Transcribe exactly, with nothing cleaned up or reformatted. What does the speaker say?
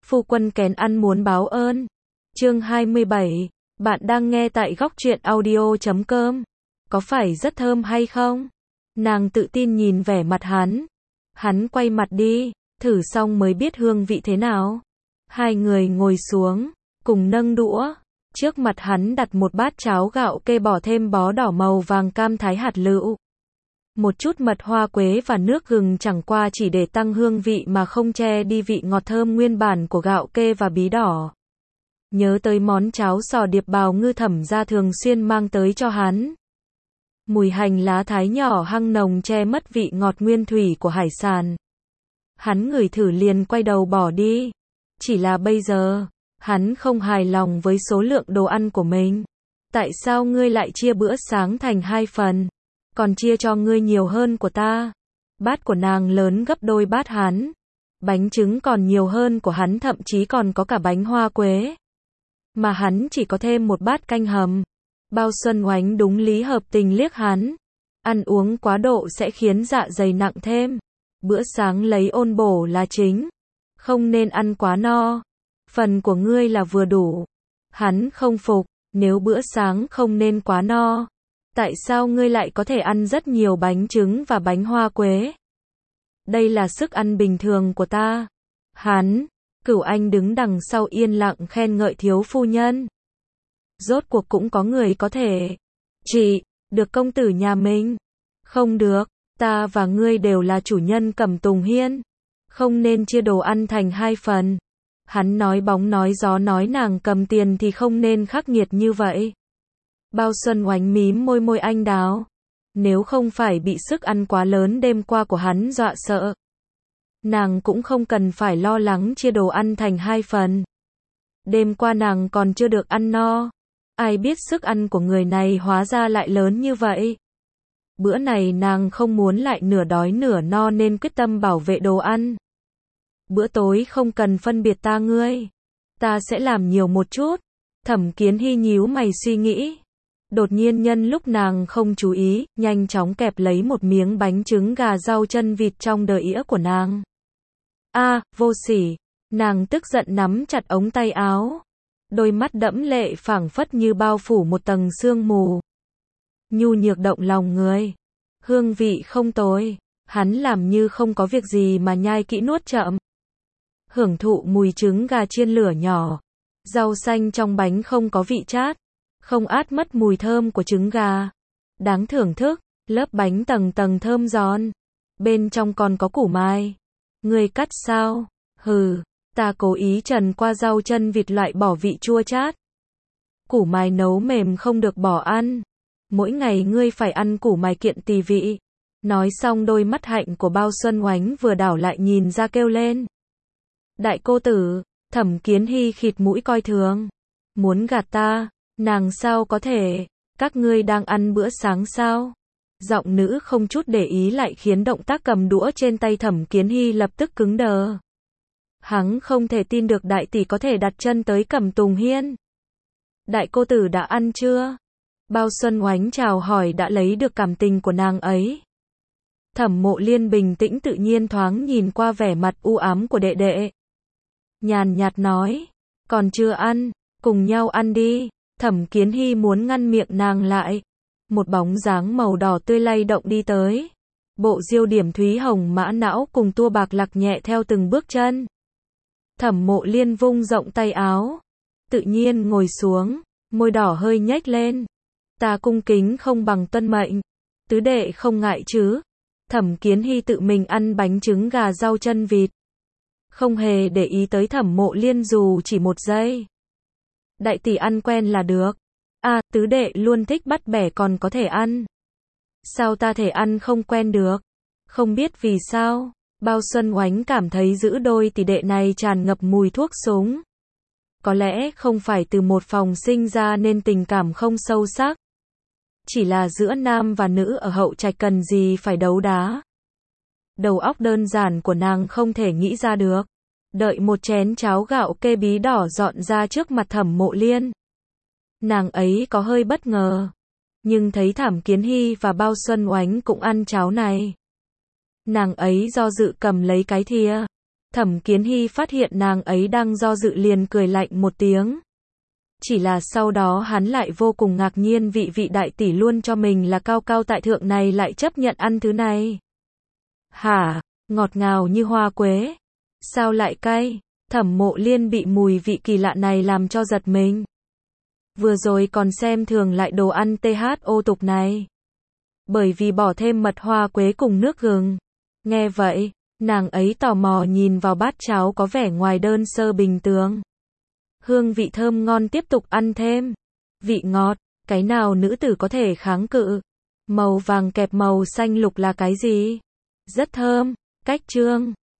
phu quân kén ăn muốn báo ơn. Chương hai mươi bảy, bạn đang nghe tại góc truyện audio chấm com. Có phải rất thơm hay không? Nàng tự tin nhìn vẻ mặt hắn. Hắn quay mặt đi, thử xong mới biết hương vị thế nào. Hai người ngồi xuống, cùng nâng đũa. Trước mặt hắn đặt một bát cháo gạo kê bỏ thêm bó đỏ màu vàng cam thái hạt lựu. Một chút mật hoa quế và nước gừng chẳng qua chỉ để tăng hương vị mà không che đi vị ngọt thơm nguyên bản của gạo kê và bí đỏ. Nhớ tới món cháo sò điệp bào ngư Thẩm gia thường xuyên mang tới cho hắn. Mùi hành lá thái nhỏ hăng nồng che mất vị ngọt nguyên thủy của hải sản. Hắn ngửi thử liền quay đầu bỏ đi. Chỉ là bây giờ, hắn không hài lòng với số lượng đồ ăn của mình. Tại sao ngươi lại chia bữa sáng thành hai phần? Còn chia cho ngươi nhiều hơn của ta. Bát của nàng lớn gấp đôi bát hắn. Bánh trứng còn nhiều hơn của hắn, thậm chí còn có cả bánh hoa quế. Mà hắn chỉ có thêm một bát canh hầm. Bao Xuân Oánh đúng lý hợp tình liếc hắn. Ăn uống quá độ sẽ khiến dạ dày nặng thêm. Bữa sáng lấy ôn bổ là chính. Không nên ăn quá no. Phần của ngươi là vừa đủ. Hắn không phục, nếu bữa sáng không nên quá no. Tại sao ngươi lại có thể ăn rất nhiều bánh trứng và bánh hoa quế? Đây là sức ăn bình thường của ta. Hắn, Cửu Anh đứng đằng sau yên lặng khen ngợi thiếu phu nhân. Rốt cuộc cũng có người có thể trị được công tử nhà mình. Không được, ta và ngươi đều là chủ nhân Cẩm Tùng Hiên. Không nên chia đồ ăn thành hai phần. Hắn nói bóng nói gió nói nàng cầm tiền thì không nên khắc nghiệt như vậy. Bao Xuân Oánh mím môi môi anh đào. Nếu không phải bị sức ăn quá lớn đêm qua của hắn dọa sợ, nàng cũng không cần phải lo lắng chia đồ ăn thành hai phần. Đêm qua nàng còn chưa được ăn no. Ai biết sức ăn của người này hóa ra lại lớn như vậy. Bữa này nàng không muốn lại nửa đói nửa no nên quyết tâm bảo vệ đồ ăn. Bữa tối không cần phân biệt ta ngươi. Ta sẽ làm nhiều một chút. Thẩm Kiến Hy nhíu mày suy nghĩ. Đột nhiên nhân lúc nàng không chú ý, nhanh chóng kẹp lấy một miếng bánh trứng gà rau chân vịt trong đờ ĩa của nàng. A, à, vô sỉ. Nàng tức giận nắm chặt ống tay áo. Đôi mắt đẫm lệ phảng phất như bao phủ một tầng sương mù. Nhu nhược động lòng người. Hương vị không tồi. Hắn làm như không có việc gì mà nhai kỹ nuốt chậm. Hưởng thụ mùi trứng gà chiên lửa nhỏ. Rau xanh trong bánh không có vị chát. Không át mất mùi thơm của trứng gà. Đáng thưởng thức, lớp bánh tầng tầng thơm giòn. Bên trong còn có củ mai. Ngươi cắt sao? Hừ, ta cố ý trần qua rau chân vịt loại bỏ vị chua chát. Củ mai nấu mềm không được bỏ ăn. Mỗi ngày ngươi phải ăn củ mai kiện tỳ vị. Nói xong đôi mắt hạnh của Bao Xuân Oánh vừa đảo lại nhìn ra kêu lên. Đại cô tử, Thẩm Kiến Hy khịt mũi coi thường. Muốn gạt ta, nàng sao có thể, các ngươi đang ăn bữa sáng sao? Giọng nữ không chút để ý lại khiến động tác cầm đũa trên tay Thẩm Kiến Hy lập tức cứng đờ. Hắn không thể tin được đại tỷ có thể đặt chân tới Cẩm Tùng Hiên. Đại cô tử đã ăn chưa? Bao Xuân Oánh chào hỏi đã lấy được cảm tình của nàng ấy. Thẩm Mộ Liên bình tĩnh tự nhiên thoáng nhìn qua vẻ mặt u ám của đệ đệ. Nhàn nhạt nói, còn chưa ăn, cùng nhau ăn đi. Thẩm Kiến Hy muốn ngăn miệng nàng lại. Một bóng dáng màu đỏ tươi lay động đi tới. Bộ diêu điểm thúy hồng mã não cùng tua bạc lạc nhẹ theo từng bước chân. Thẩm Mộ Liên vung rộng tay áo. Tự nhiên ngồi xuống, môi đỏ hơi nhếch lên. Ta cung kính không bằng tuân mệnh. Tứ đệ không ngại chứ. Thẩm Kiến Hy tự mình ăn bánh trứng gà rau chân vịt. Không hề để ý tới Thẩm Mộ Liên dù chỉ một giây. Đại tỷ ăn quen là được. À, tứ đệ luôn thích bắt bẻ còn có thể ăn. Sao ta thể ăn không quen được? Không biết vì sao, Bao Xuân Oánh cảm thấy giữ đôi tỷ đệ này tràn ngập mùi thuốc súng. Có lẽ không phải từ một phòng sinh ra nên tình cảm không sâu sắc. Chỉ là giữa nam và nữ ở hậu trạch cần gì phải đấu đá. Đầu óc đơn giản của nàng không thể nghĩ ra được. Đợi một chén cháo gạo kê bí đỏ dọn ra trước mặt Thẩm Mộ Liên. Nàng ấy có hơi bất ngờ. Nhưng thấy Thẩm Kiến Hy và Bao Xuân Oánh cũng ăn cháo này. Nàng ấy do dự cầm lấy cái thìa. Thẩm Kiến Hy phát hiện nàng ấy đang do dự liền cười lạnh một tiếng. Chỉ là sau đó hắn lại vô cùng ngạc nhiên vị vị đại tỷ luôn cho mình là cao cao tại thượng này lại chấp nhận ăn thứ này. Hả, ngọt ngào như hoa quế. Sao lại cay? Thẩm Mộ Liên bị mùi vị kỳ lạ này làm cho giật mình. Vừa rồi còn xem thường lại đồ ăn tê hát ô tục này. Bởi vì bỏ thêm mật hoa quế cùng nước gừng. Nghe vậy, nàng ấy tò mò nhìn vào bát cháo có vẻ ngoài đơn sơ bình thường. Hương vị thơm ngon tiếp tục ăn thêm. Vị ngọt, cái nào nữ tử có thể kháng cự? Màu vàng kẹp màu xanh lục là cái gì? Rất thơm, cách trương.